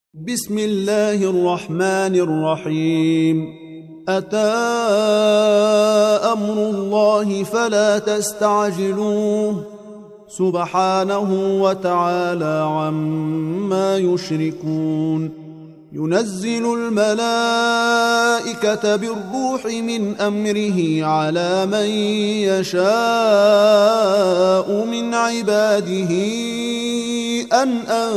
بسم الله الرحمن الرحيم. أتى أمر الله فلا تستعجلوه سبحانه وتعالى عما يشركون. ينزل الملائكة بالروح من أمره على من يشاء من عباده أن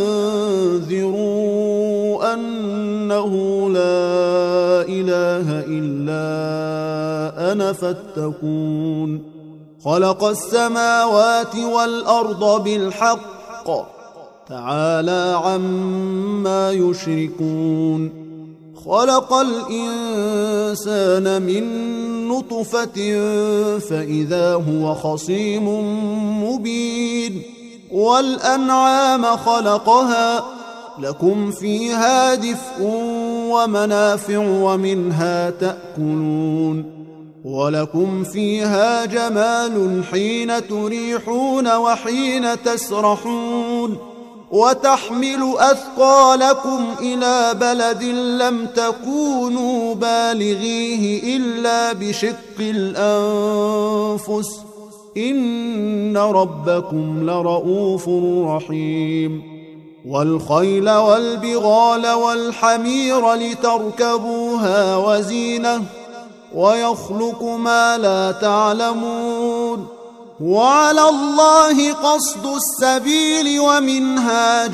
أنذروا أنه لا إله إلا أنا فاتقون. خلق السماوات والأرض بالحق تعالى عما يشركون. خلق الإنسان من نطفة فإذا هو خصيم مبين. والأنعام خلقها لكم فيها دفء ومنافع ومنها تأكلون. ولكم فيها جمال حين تريحون وحين تسرحون. وتحمل أثقالكم إلى بلد لم تكونوا بالغيه إلا بشق الأنفس إن ربكم لرؤوف رحيم. والخيل والبغال والحمير لتركبوها وزينة ويخلق ما لا تعلمون. وعلى الله قصد السبيل ومنها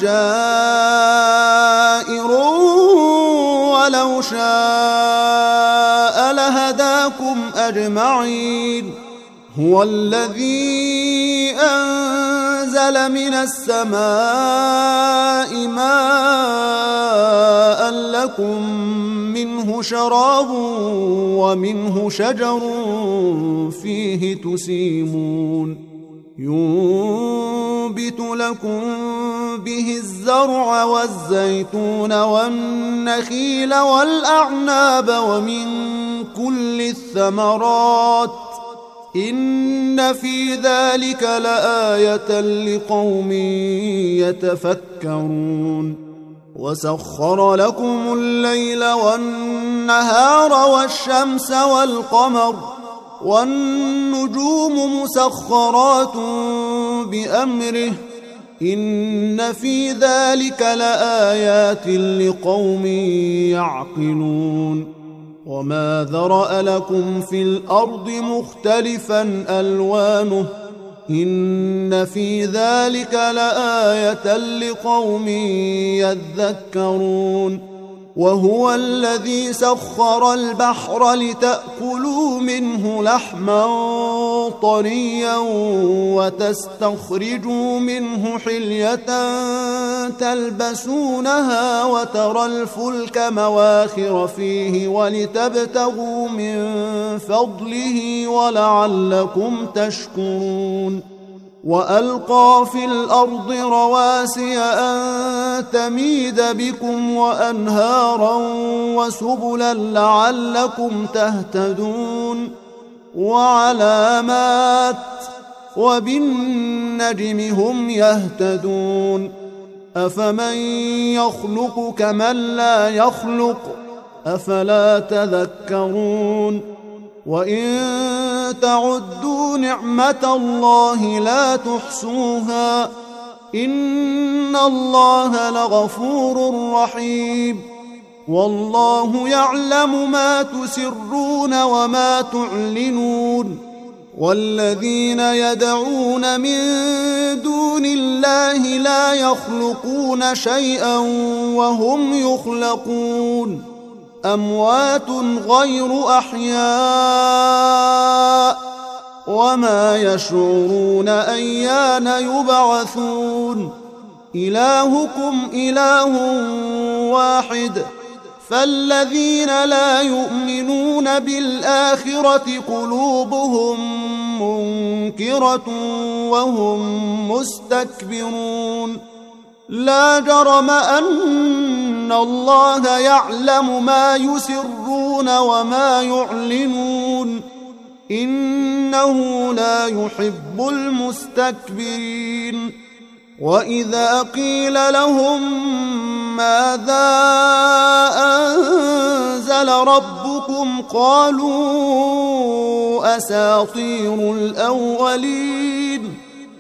جائر ولو شاء لهداكم أجمعين. هو الذي أنزل من السماء ماء لكم منه شراب ومنه شجر فيه تسيمون. ينبت لكم به الزرع والزيتون والنخيل والأعناب ومن كل الثمرات إن في ذلك لآية لقوم يتفكرون. وسخر لكم الليل والنهار والشمس والقمر والنجوم مسخرات بأمره إن في ذلك لآيات لقوم يعقلون. وما ذرأ لكم في الأرض مختلفا ألوانه إن في ذلك لآية لقوم يذكرون. وهو الذي سخر البحر لتأكلوا منه لحما طريا وتستخرجوا منه حلية تلبسونها وترى الفلك مواخر فيه ولتبتغوا من فضله ولعلكم تشكرون. وألقى في الأرض رواسي أن تميد بكم وأنهارا وسبلا لعلكم تهتدون. وعلامات وبالنجم هم يهتدون. أفمن يخلق كمن لا يخلق أفلا تذكرون. وإن تعدوا نعمة الله لا تحصوها إن الله لغفور رحيم. والله يعلم ما تسرون وما تعلنون. والذين يدعون من دون الله لا يخلقون شيئا وهم يخلقون. أموات غير أحياء وما يشعرون أيان يبعثون. إلهكم إله واحد فالذين لا يؤمنون بالآخرة قلوبهم منكرة وهم مستكبرون. لا جرم أن الله يعلم ما يسرون وما يعلنون إنه لا يحب المستكبرين. وإذا قيل لهم ماذا أنزل ربكم قالوا أساطير الأولين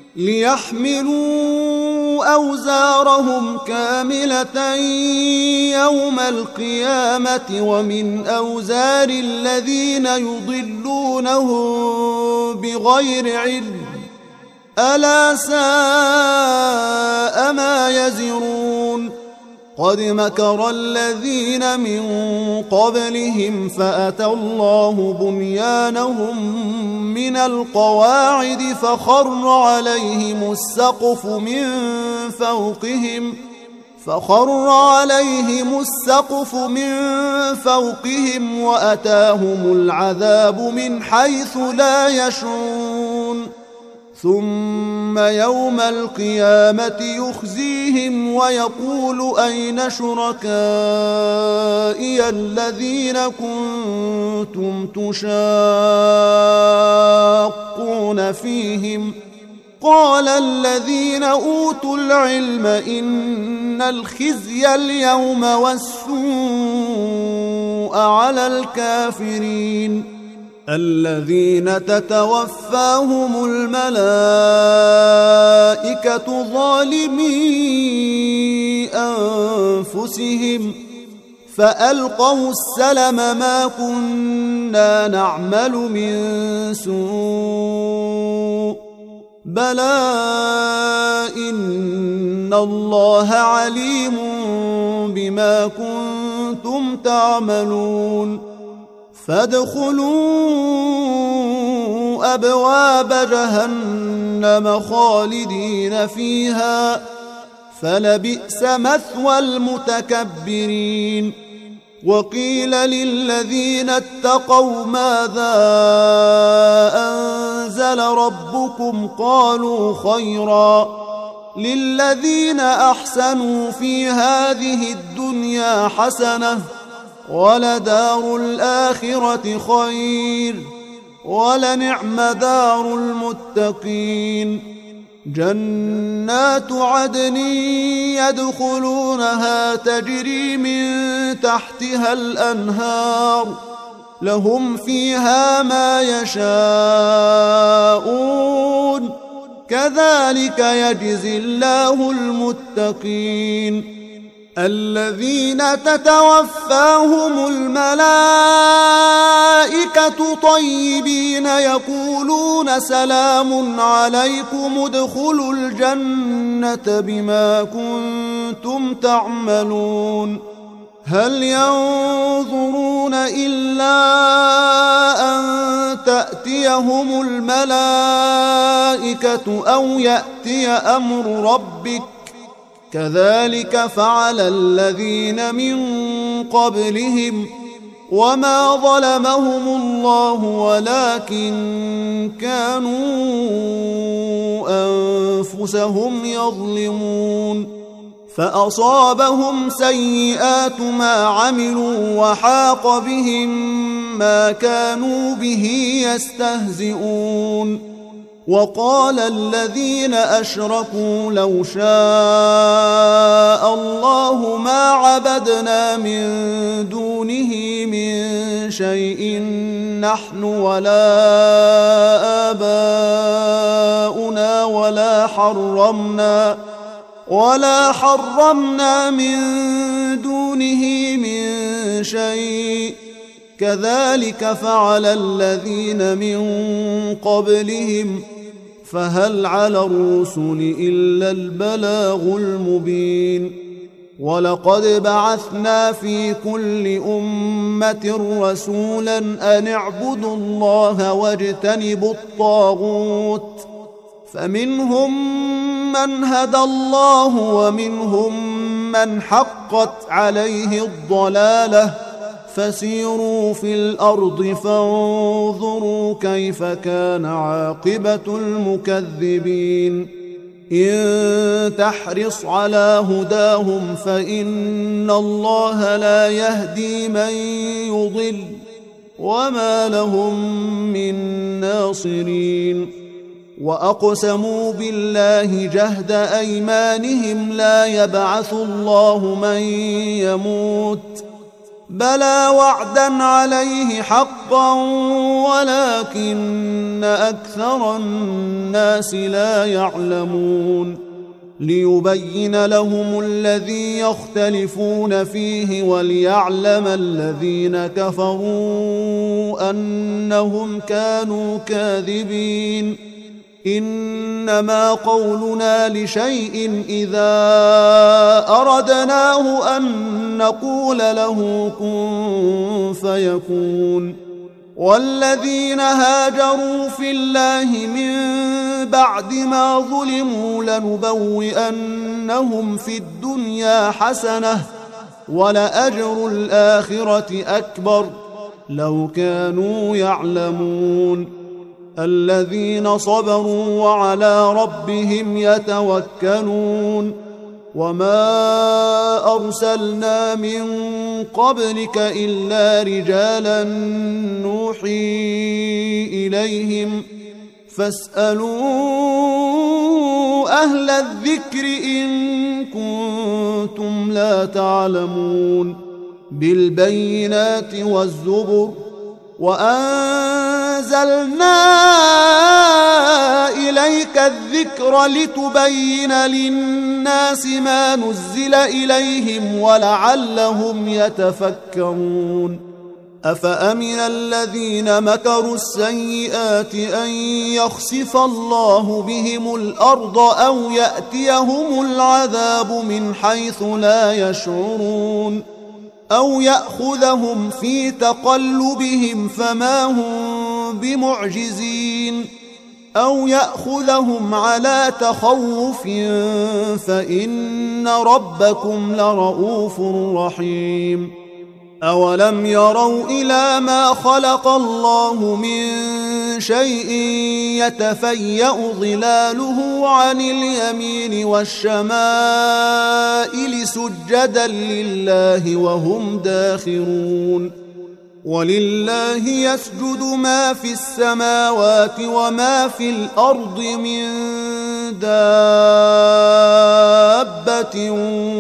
ليحملوا أوزارهم كاملة يوم القيامة ومن أوزار الذين يضلونهم بغير علم ألا ساء ما يزرون قد مكر الذين من قبلهم فأتى الله بنيانهم من القواعد فخر عليهم السقف من فوقهم وأتاهم العذاب من حيث لا يشعرون ثم يوم القيامة يخزيهم ويقول أين شركائي الذين كنتم تشاقون فيهم قال الذين أوتوا العلم إن الخزي اليوم والسوء على الكافرين الذين تتوفاهم الملائكة ظالمي أنفسهم فألقوا السلم ما كنا نعمل من سوء بلى إن الله عليم بما كنتم تعملون فادخلوا أبواب جهنم خالدين فيها فلبئس مثوى المتكبرين وقيل للذين اتقوا ماذا أنزل ربكم قالوا خيرا للذين أحسنوا في هذه الدنيا حسنة ولدار الآخرة خير ولنعم دار المتقين جنات عدن يدخلونها تجري من تحتها الأنهار لهم فيها ما يشاءون كذلك يجزي الله المتقين الذين تتوفاهم الملائكة طيبين يقولون سلام عليكم ادخلوا الجنة بما كنتم تعملون هل ينظرون إلا أن تأتيهم الملائكة أو يأتي أمر ربك كذلك فعل الذين من قبلهم وما ظلمهم الله ولكن كانوا أنفسهم يظلمون فأصابهم سيئات ما عملوا وحاق بهم ما كانوا به يستهزئون وقال الذين أشركوا لو شاء الله ما عبدنا من دونه من شيء نحن ولا آباؤنا ولا حرمنا من دونه من شيء كذلك فعل الذين من قبلهم فهل على الرسل إلا البلاغ المبين ولقد بعثنا في كل أمة رسولا أن اعبدوا الله واجتنبوا الطاغوت فمنهم من هدى الله ومنهم من حقت عليه الضلالة فسيروا في الأرض فانظروا كيف كان عاقبة المكذبين إن تحرص على هداهم فإن الله لا يهدي من يضل وما لهم من ناصرين وأقسموا بالله جهد أيمانهم لا يبعث الله من يموت بلى وعدا عليه حقا ولكن أكثر الناس لا يعلمون ليبين لهم الذي يختلفون فيه وليعلم الذين كفروا أنهم كانوا كاذبين إنما قولنا لشيء إذا أردناه أن نقول له كن فيكون والذين هاجروا في الله من بعد ما ظلموا لنبوئنهم في الدنيا حسنة ولأجر الآخرة أكبر لو كانوا يعلمون الذين صبروا وعلى ربهم يتوكلون وما أرسلنا من قبلك إلا رجالا نوحي إليهم فاسألوا أهل الذكر إن كنتم لا تعلمون بالبينات والزبر وأنزلنا إليك الذكر لتبين للناس ما نزل إليهم ولعلهم يتفكرون أفأمن الذين مكروا السيئات أن يخسف الله بهم الأرض أو يأتيهم العذاب من حيث لا يشعرون أو يأخذهم في تقلبهم فما هم بمعجزين أو يأخذهم على تخوف فإن ربكم لرؤوف رحيم أولم يروا إلى ما خلق الله من شيء يتفيأ ظلاله عن اليمين والشمائل سجدا لله وهم داخرون ولله يسجد ما في السماوات وما في الأرض من دابة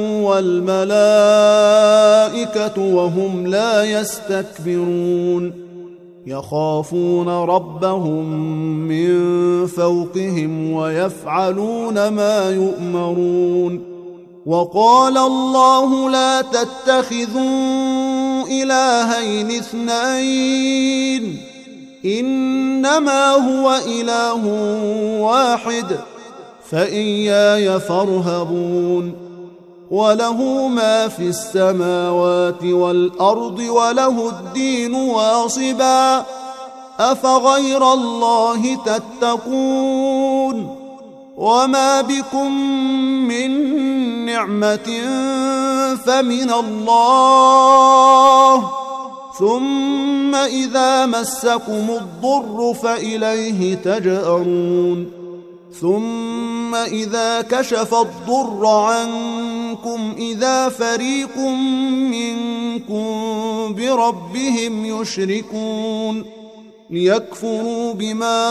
والملائكة وهم لا يستكبرون يخافون ربهم من فوقهم ويفعلون ما يؤمرون وقال الله لا تتخذوا إلهين اثنين إنما هو إله واحد فإياي فارهبون وله ما في السماوات والأرض وله الدين واصبا أفغير الله تتقون وما بكم من نعمة فمن الله ثم إذا مسكم الضر فإليه تجأرون ثم إذا كشف الضر عنكم إذا فريق منكم بربهم يشركون ليكفروا بما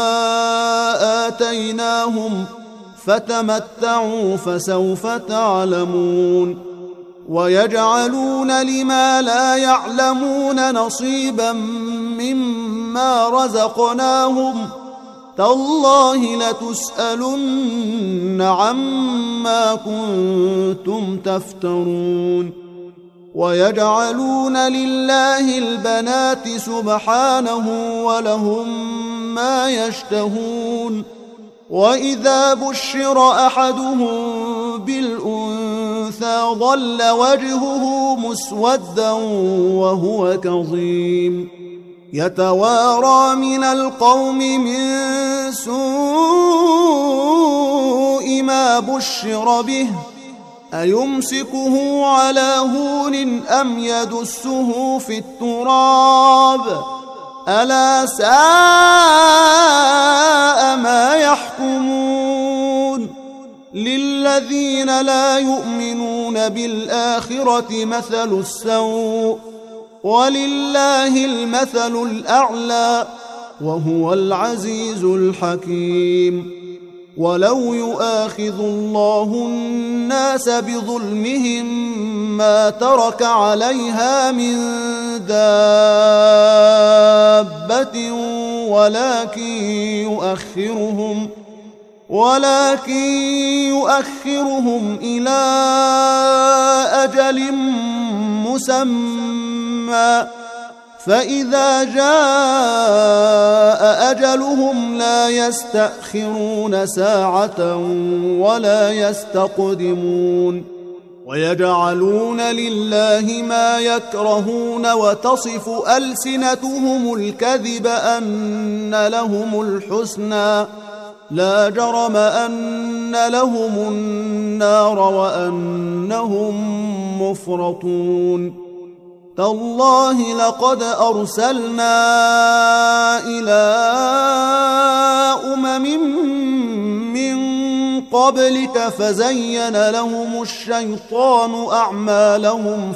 آتيناهم فتمتعوا فسوف تعلمون ويجعلون لما لا يعلمون نصيبا مما رزقناهم تالله لتسألن عما كنتم تفترون ويجعلون لله البنات سبحانه ولهم ما يشتهون وإذا بشر أحدهم بالأنثى ظل وجهه مسودا وهو كظيم يتوارى من القوم من سوء ما بشر به أيمسكه على هون أم يدسه في التراب ألا ساء ما يحكمون للذين لا يؤمنون بالآخرة مثل السوء ولله المثل الأعلى وهو العزيز الحكيم ولو يؤاخذ الله الناس بظلمهم ما ترك عليها من دابة ولكن يؤخرهم إلى أجل مسمى، فإذا جاء أجلهم لا يستأخرون ساعة ولا يستقدمون. ويجعلون لله ما يكرهون وتصف ألسنتهم الكذب أن لهم الحسنى لا جرم أن لهم النار وأنهم مفرطون. تالله لقد أرسلنا إلى من قبلك فزين لهم الشيطان أعمالهم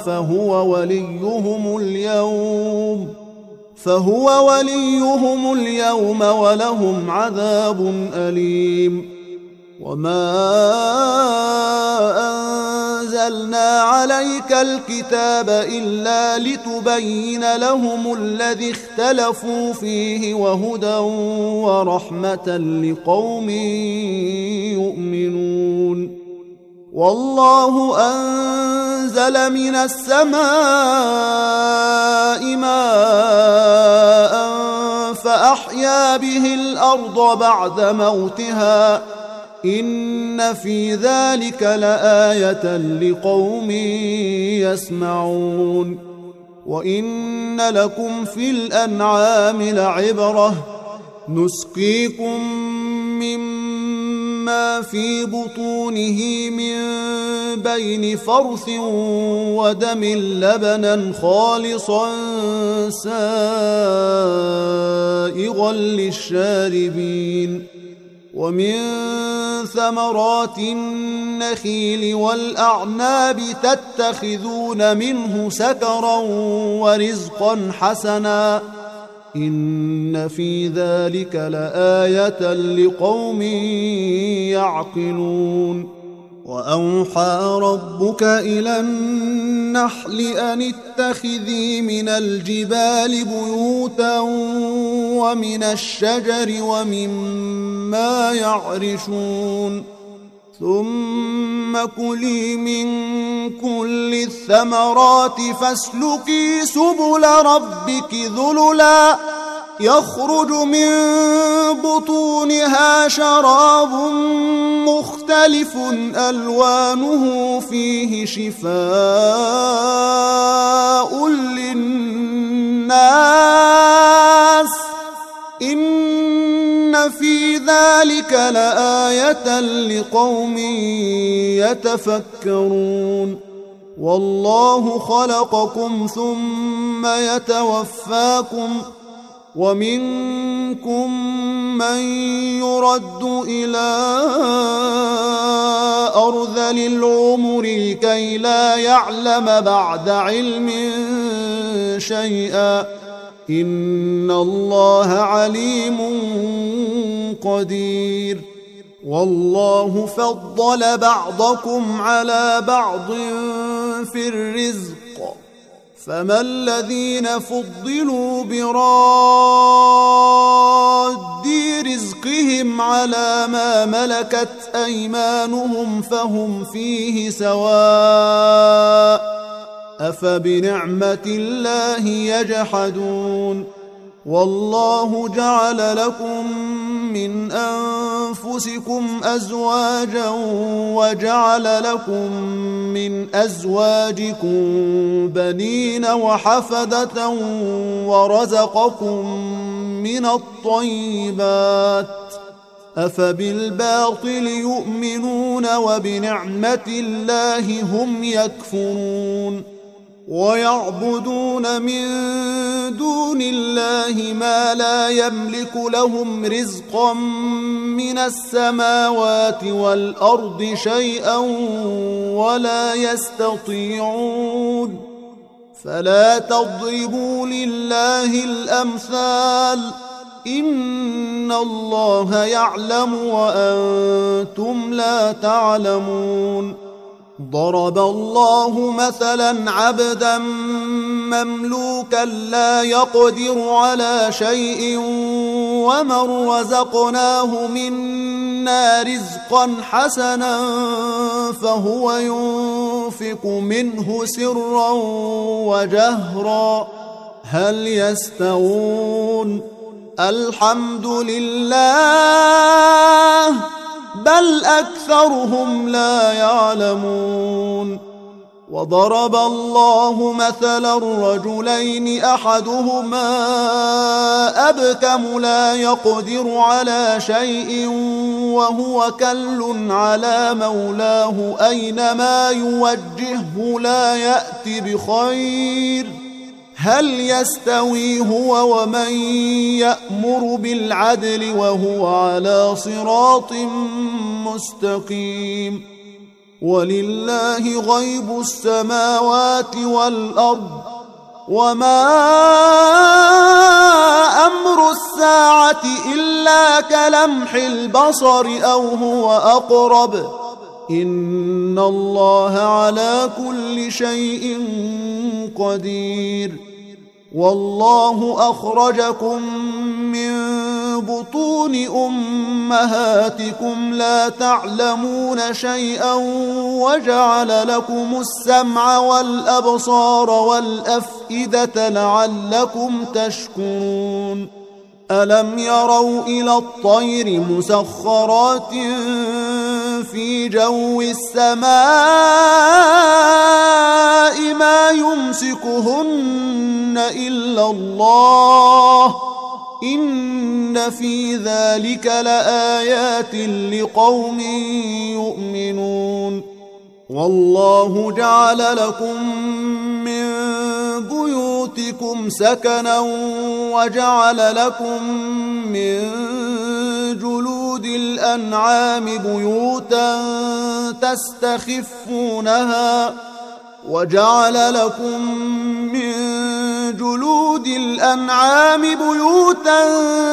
فهو وليهم اليوم ولهم عذاب أليم. وما أنزلنا عليك الكتاب إلا لتبين لهم الذي اختلفوا فيه وهدى ورحمة لقوم يؤمنون. والله أنزل من السماء ماء فأحيا به الأرض بعد موتها إن في ذلك لآية لقوم يسمعون. وإن لكم في الأنعام لعبرة نسقيكم مما في بطونه من بين فرث ودم لبنا خالصا سائغا للشاربين. ومن ثمرات النخيل والأعناب تتخذون منه سكرا ورزقا حسنا إن في ذلك لآية لقوم يعقلون. وأوحى ربك إلى النحل أن اتخذي من الجبال بيوتا ومن الشجر ومما يعرشون ثم كلي من كل الثمرات فاسلكي سبل ربك ذللا يخرج من بطونها شراب مختلف ألوانه فيه شفاء للناس إن في ذلك لآية لقوم يتفكرون. والله خلقكم ثم يتوفاكم ومنكم من يرد إلى أرذل العمر لكي لا يعلم بعد علم شيئا إن الله عليم قدير. والله فضل بعضكم على بعض في الرزق فما الذين فضلوا براد رزقهم على ما ملكت أيمانهم فهم فيه سواء أفبنعمة الله يجحدون. والله جعل لكم من أنفسكم أزواجا وجعل لكم من أزواجكم بنين وحفدة ورزقكم من الطيبات أفبالباطل يؤمنون وبنعمة الله هم يكفرون. ويعبدون من دون الله ما لا يملك لهم رزقا من السماوات والأرض شيئا ولا يستطيعون فلا تضربوا لله الأمثال إن الله يعلم وأنتم لا تعلمون. ضرب الله مثلا عبدا مملوكا لا يقدر على شيء ومن رزقناه منا رزقا حسنا فهو ينفق منه سرا وجهرا هل يستوون؟ الحمد لله بل أكثرهم لا يعلمون. وضرب الله مثلا رجلين أحدهما أبكم لا يقدر على شيء وهو كل على مولاه أينما يوجهه لا يأتي بخير هل يستوي هو ومن يأمر بالعدل وهو على صراط مستقيم. ولله غيب السماوات والأرض وما أمر الساعة إلا كلمح البصر أو هو أقرب إن الله على كل شيء قدير. والله أخرجكم من بطون أمهاتكم لا تعلمون شيئا وجعل لكم السمع والأبصار والأفئدة لعلكم تشكرون. ألم يروا إلى الطير مسخرات في جو السماء ما يمسكهن إلا الله إن في ذلك لآيات لقوم يؤمنون. والله جعل لكم من بيوتكم سكنا وجعل لكم من جلود الأنعام بيوتا تستخفونها وجعل لكم من جلود الأنعام بيوتا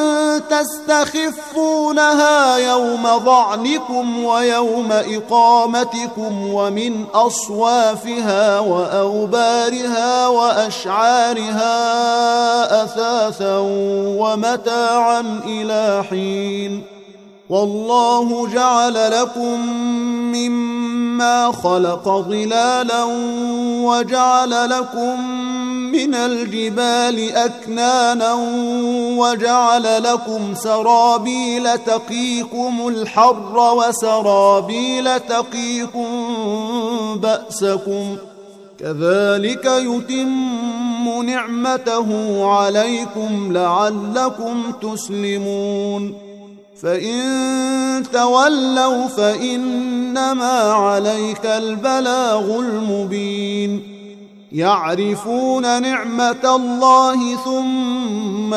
تستخفونها يوم ظعنكم ويوم إقامتكم ومن أصوافها وأوبارها وأشعارها أثاثا ومتاعا إلى حين. والله جعل لكم مما خلق ظلالا وجعل لكم من الجبال أكنانا وجعل لكم سرابيل تقيكم الحر وسرابيل تقيكم بأسكم كذلك يتم نعمته عليكم لعلكم تسلمون. فإن تولوا فإنما عليك البلاغ المبين. يعرفون نعمة الله ثم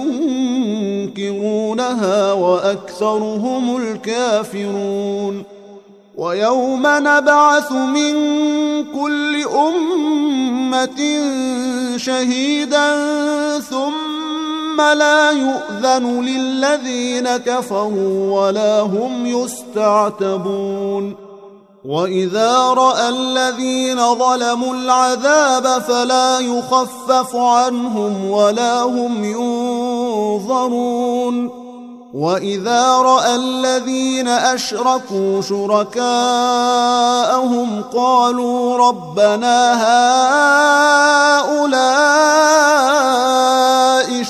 ينكرونها وأكثرهم الكافرون. ويوم نبعث من كل أمة شهيدا ثم لا يؤذن للذين كفروا ولا هم يستعتبون. وإذا رأى الذين ظلموا العذاب فلا يخفف عنهم ولا هم ينظرون. وإذا رأى الذين أشركوا شركاءهم قالوا ربنا هؤلاء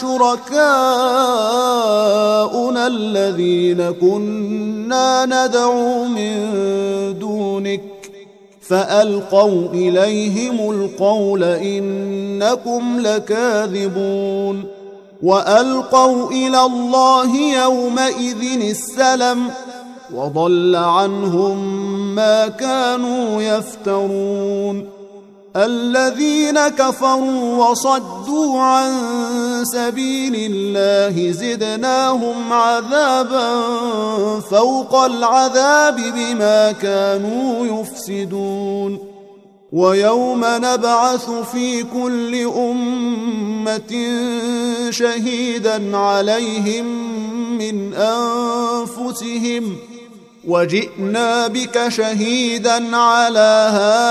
شركاؤنا الذين كنا ندعو من دونك فألقوا إليهم القول إنكم لكاذبون. وألقوا إلى الله يومئذ السلم وضل عنهم ما كانوا يفترون. الذين كفروا وصدوا عن سبيل الله زدناهم عذابا فوق العذاب بما كانوا يفسدون. ويوم نبعث في كل أمة شهيدا عليهم من أنفسهم وجئنا بك شهيدا على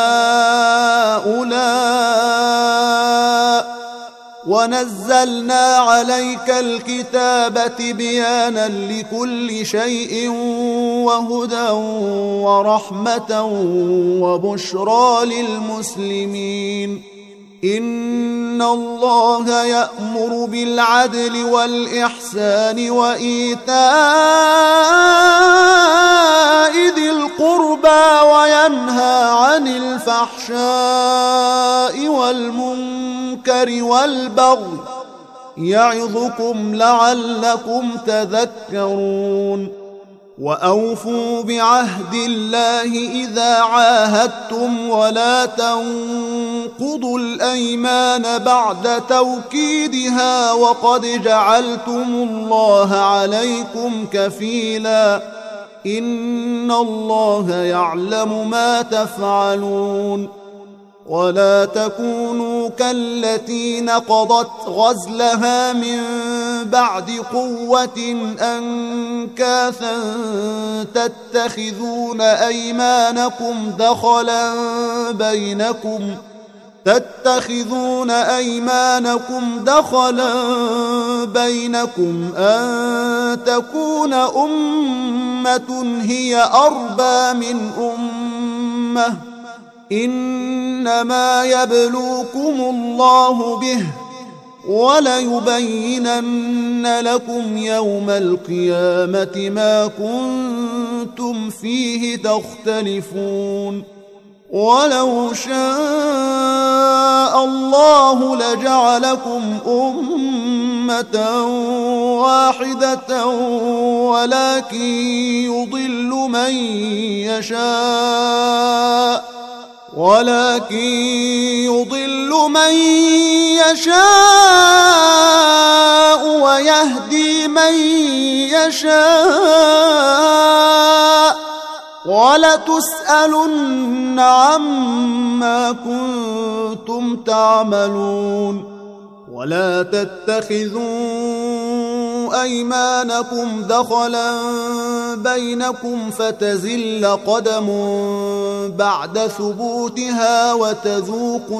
هؤلاء ونزلنا عليك الكتاب تبيانا لكل شيء وهدى ورحمة وبشرى للمسلمين إن الله يأمر بالعدل والإحسان وإيتاء ذي القربى وينهى عن الفحشاء والمنكر والبغي يعظكم لعلكم تذكرون وأوفوا بعهد الله إذا عاهدتم ولا تنقضوا الأيمان بعد توكيدها وقد جعلتم الله عليكم كفيلا إن الله يعلم ما تفعلون ولا تكونوا كالتي نقضت غزلها من بعد قوة أنكاثا تتخذون أيمانكم دخلا بينكم أن تكون أمة هي أربى من أمة إنما يبلوكم الله به وليبينن لكم يوم القيامة ما كنتم فيه تختلفون ولو شاء الله لجعلكم أمة واحدة ولكن يضل من يشاء ويهدي من يشاء ولتسألن عما كنتم تعملون ولا تتخذوا أيمانكم دخلا بينكم فتزل قدم بعد ثبوتها وتذوقوا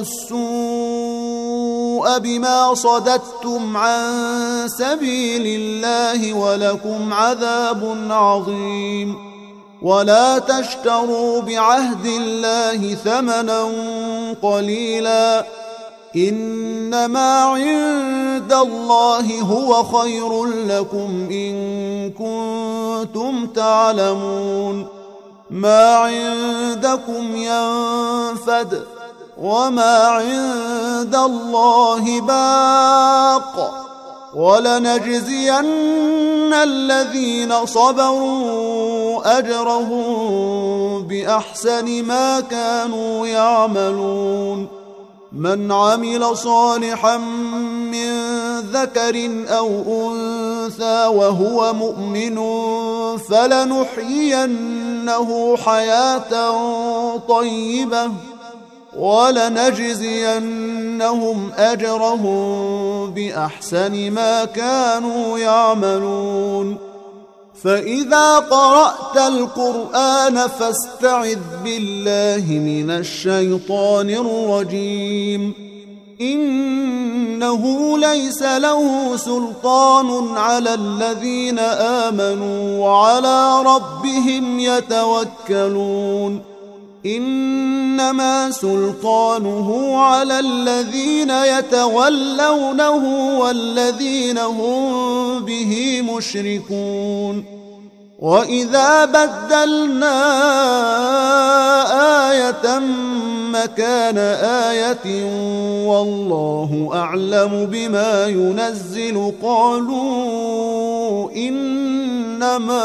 السوء بما صددتم عن سبيل الله ولكم عذاب عظيم ولا تشتروا بعهد الله ثمنا قليلا إنما عند الله هو خير لكم إن كنتم تعلمون ما عندكم ينفد وما عند الله باق ولنجزين الذين صبروا أجرهم بأحسن ما كانوا يعملون من عمل صالحا من ذكر أو أنثى وهو مؤمن فلنحيينه حياة طيبة ولنجزينهم أجرهم بأحسن ما كانوا يعملون فإذا قرأت القرآن فاستعذ بالله من الشيطان الرجيم إنه ليس له سلطان على الذين آمنوا وعلى ربهم يتوكلون إنما سلطانه على الذين يتولونه والذين هم به مشركون وإذا بدلنا آية مكان آية والله أعلم بما ينزل قالوا إنما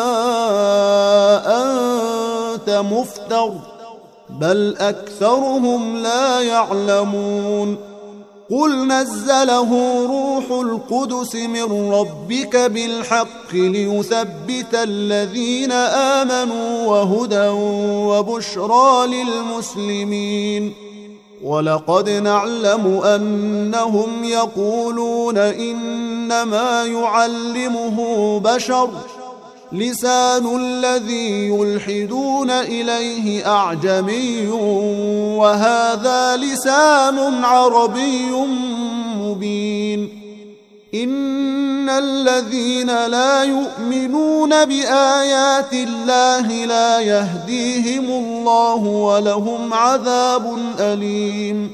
أنت مفتر بل أكثرهم لا يعلمون قل نزله روح القدس من ربك بالحق ليثبت الذين آمنوا وهدى وبشرى للمسلمين ولقد نعلم أنهم يقولون إنما يعلمه بشر لسان الذي يلحدون إليه أعجمي وهذا لسان عربي مبين إن الذين لا يؤمنون بآيات الله لا يهديهم الله ولهم عذاب أليم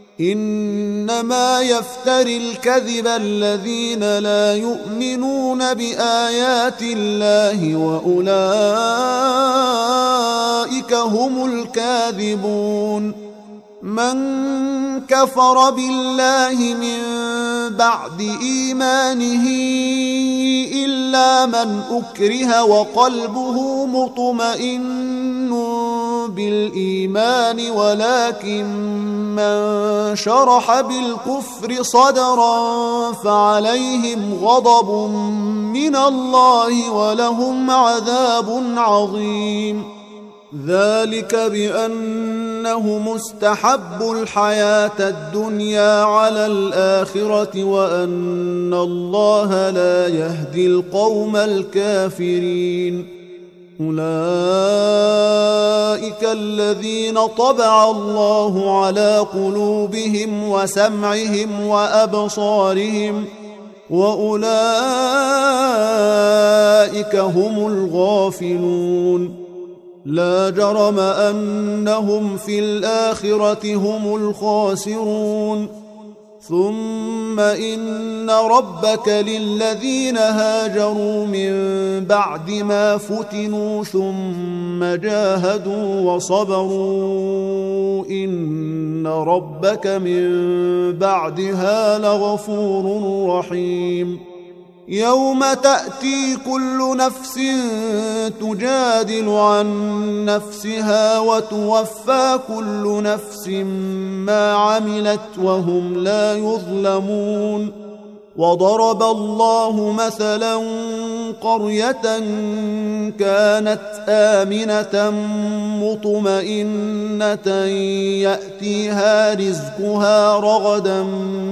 إنما يفتري الكذب الذين لا يؤمنون بآيات الله وأولئك هم الكاذبون من كفر بالله من بعد إيمانه إلا من أكره وقلبه مطمئن بالإيمان ولكن من شرح بالكفر صدرا فعليهم غضب من الله ولهم عذاب عظيم ذلك بأنهم استحبوا الحياة الدنيا على الآخرة وأن الله لا يهدي القوم الكافرين أولئك الذين طبع الله على قلوبهم وسمعهم وأبصارهم وأولئك هم الغافلون لا جرم أنهم في الآخرة هم الخاسرون ثم إن ربك للذين هاجروا من بعد ما فتنوا ثم جاهدوا وصبروا إن ربك من بعدها لغفور رحيم يوم تأتي كل نفس تجادل عن نفسها وتوفى كل نفس ما عملت وهم لا يظلمون وضرب الله مثلا قرية كانت آمنة مطمئنة يأتيها رزقها رغدا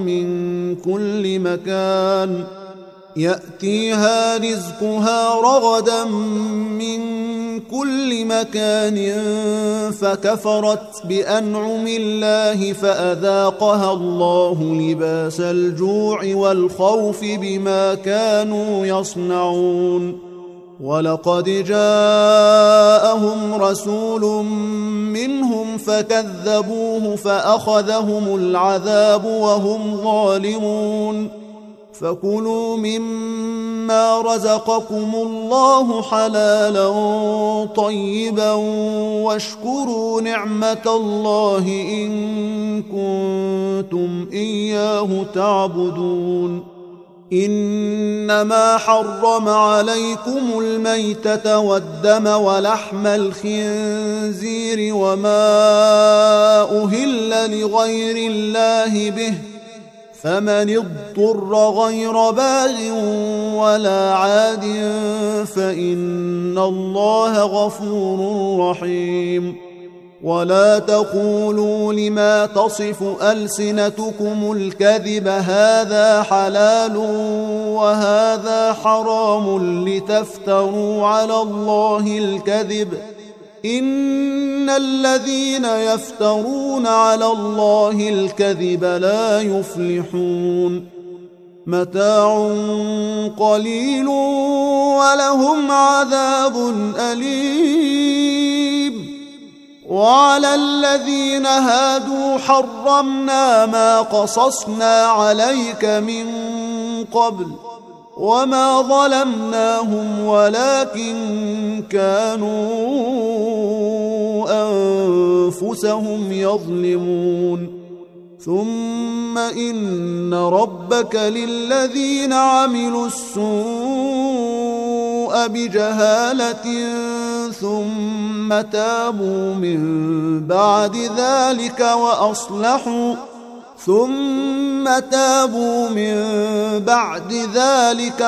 من كل مكان فكفرت بأنعم الله فأذاقها الله لباس الجوع والخوف بما كانوا يصنعون ولقد جاءهم رسول منهم فكذبوه فأخذهم العذاب وهم ظالمون فكلوا مما رزقكم الله حلالا طيبا واشكروا نعمة الله إن كنتم إياه تعبدون إنما حرم عليكم الميتة والدم ولحم الخنزير وما أهل لغير الله به فمن اضطر غير باغ ولا عاد فإن الله غفور رحيم ولا تقولوا لما تصف ألسنتكم الكذب هذا حلال وهذا حرام لتفتروا على الله الكذب إن الذين يفترون على الله الكذب لا يفلحون متاع قليل ولهم عذاب أليم وعلى الذين هادوا حرمنا ما قصصنا عليك من قبل وما ظلمناهم ولكن كانوا أنفسهم يظلمون ثم إن ربك للذين عملوا السوء بجهالة ثم تابوا من بعد ذلك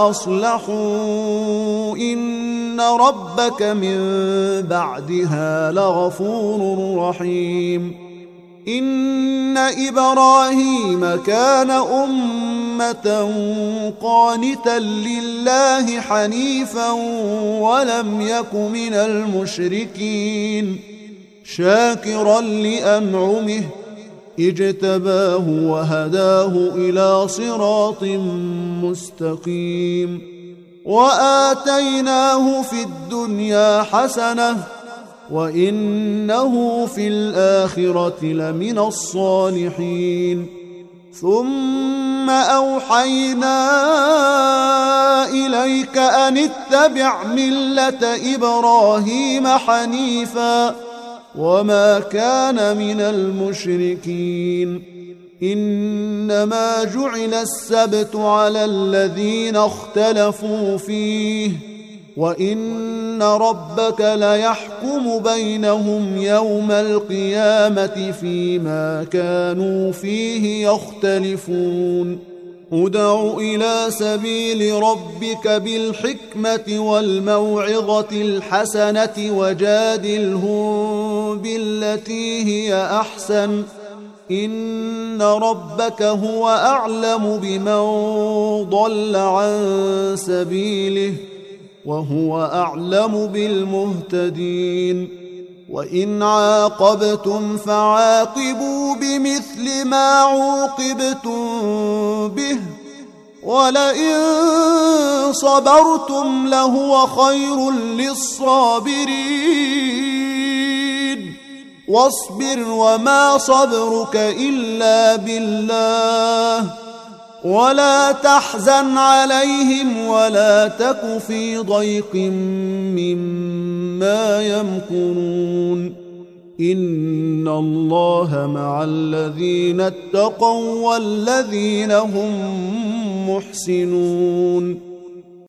وأصلحوا إن ربك من بعدها لغفور رحيم إن إبراهيم كان أمة قانتا لله حنيفا ولم يك من المشركين شاكرا لأنعمه اجتباه وهداه إلى صراط مستقيم وآتيناه في الدنيا حسنة وإنه في الآخرة لمن الصالحين ثم أوحينا إليك أن اتبع ملة إبراهيم حنيفا وما كان من المشركين إنما جعل السبت على الذين اختلفوا فيه وإن ربك ليحكم بينهم يوم القيامة فيما كانوا فيه يختلفون ادع إلى سبيل ربك بالحكمة والموعظة الحسنة وجادلهم بالتي هي أحسن إن ربك هو أعلم بمن ضل عن سبيله وهو أعلم بالمهتدين وإن عاقبتم فعاقبوا بمثل ما عوقبتم به ولئن صبرتم لهو خير للصابرين واصبر وما صبرك إلا بالله ولا تحزن عليهم ولا تك في ضيق مما يمكرون إن الله مع الذين اتقوا والذين هم محسنون